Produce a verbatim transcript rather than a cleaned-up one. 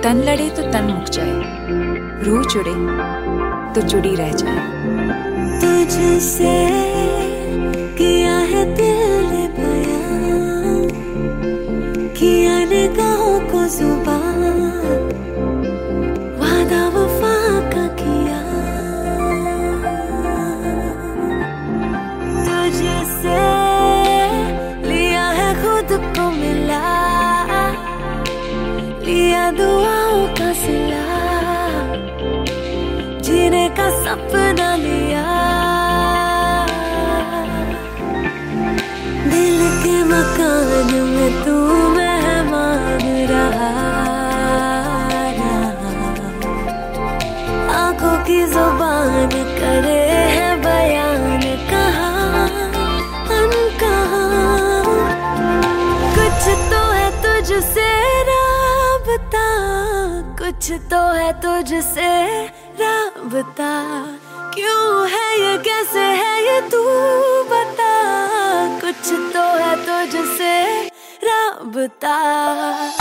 तन लड़े तो तन मुक जाए, रूह जुड़े तो जुड़ी रह जाए। तुझसे किया है दिल ने बयां, किया निगाहों को जुबान, वादा वफा का किया। तुझसे लिया है खुद को मिला, लिया दुआओं का सिला, जीने का सपना लिया। दिल के मकान में तू मेहमान रहा, आंखों की जुबान करे है बयान, कहाँ अनकहा। कुछ तो है तुझसे राबता, कुछ तो है तुझसे राबता, क्यों है ये कैसे है ये तू बता। कुछ तो है तुझसे राबता।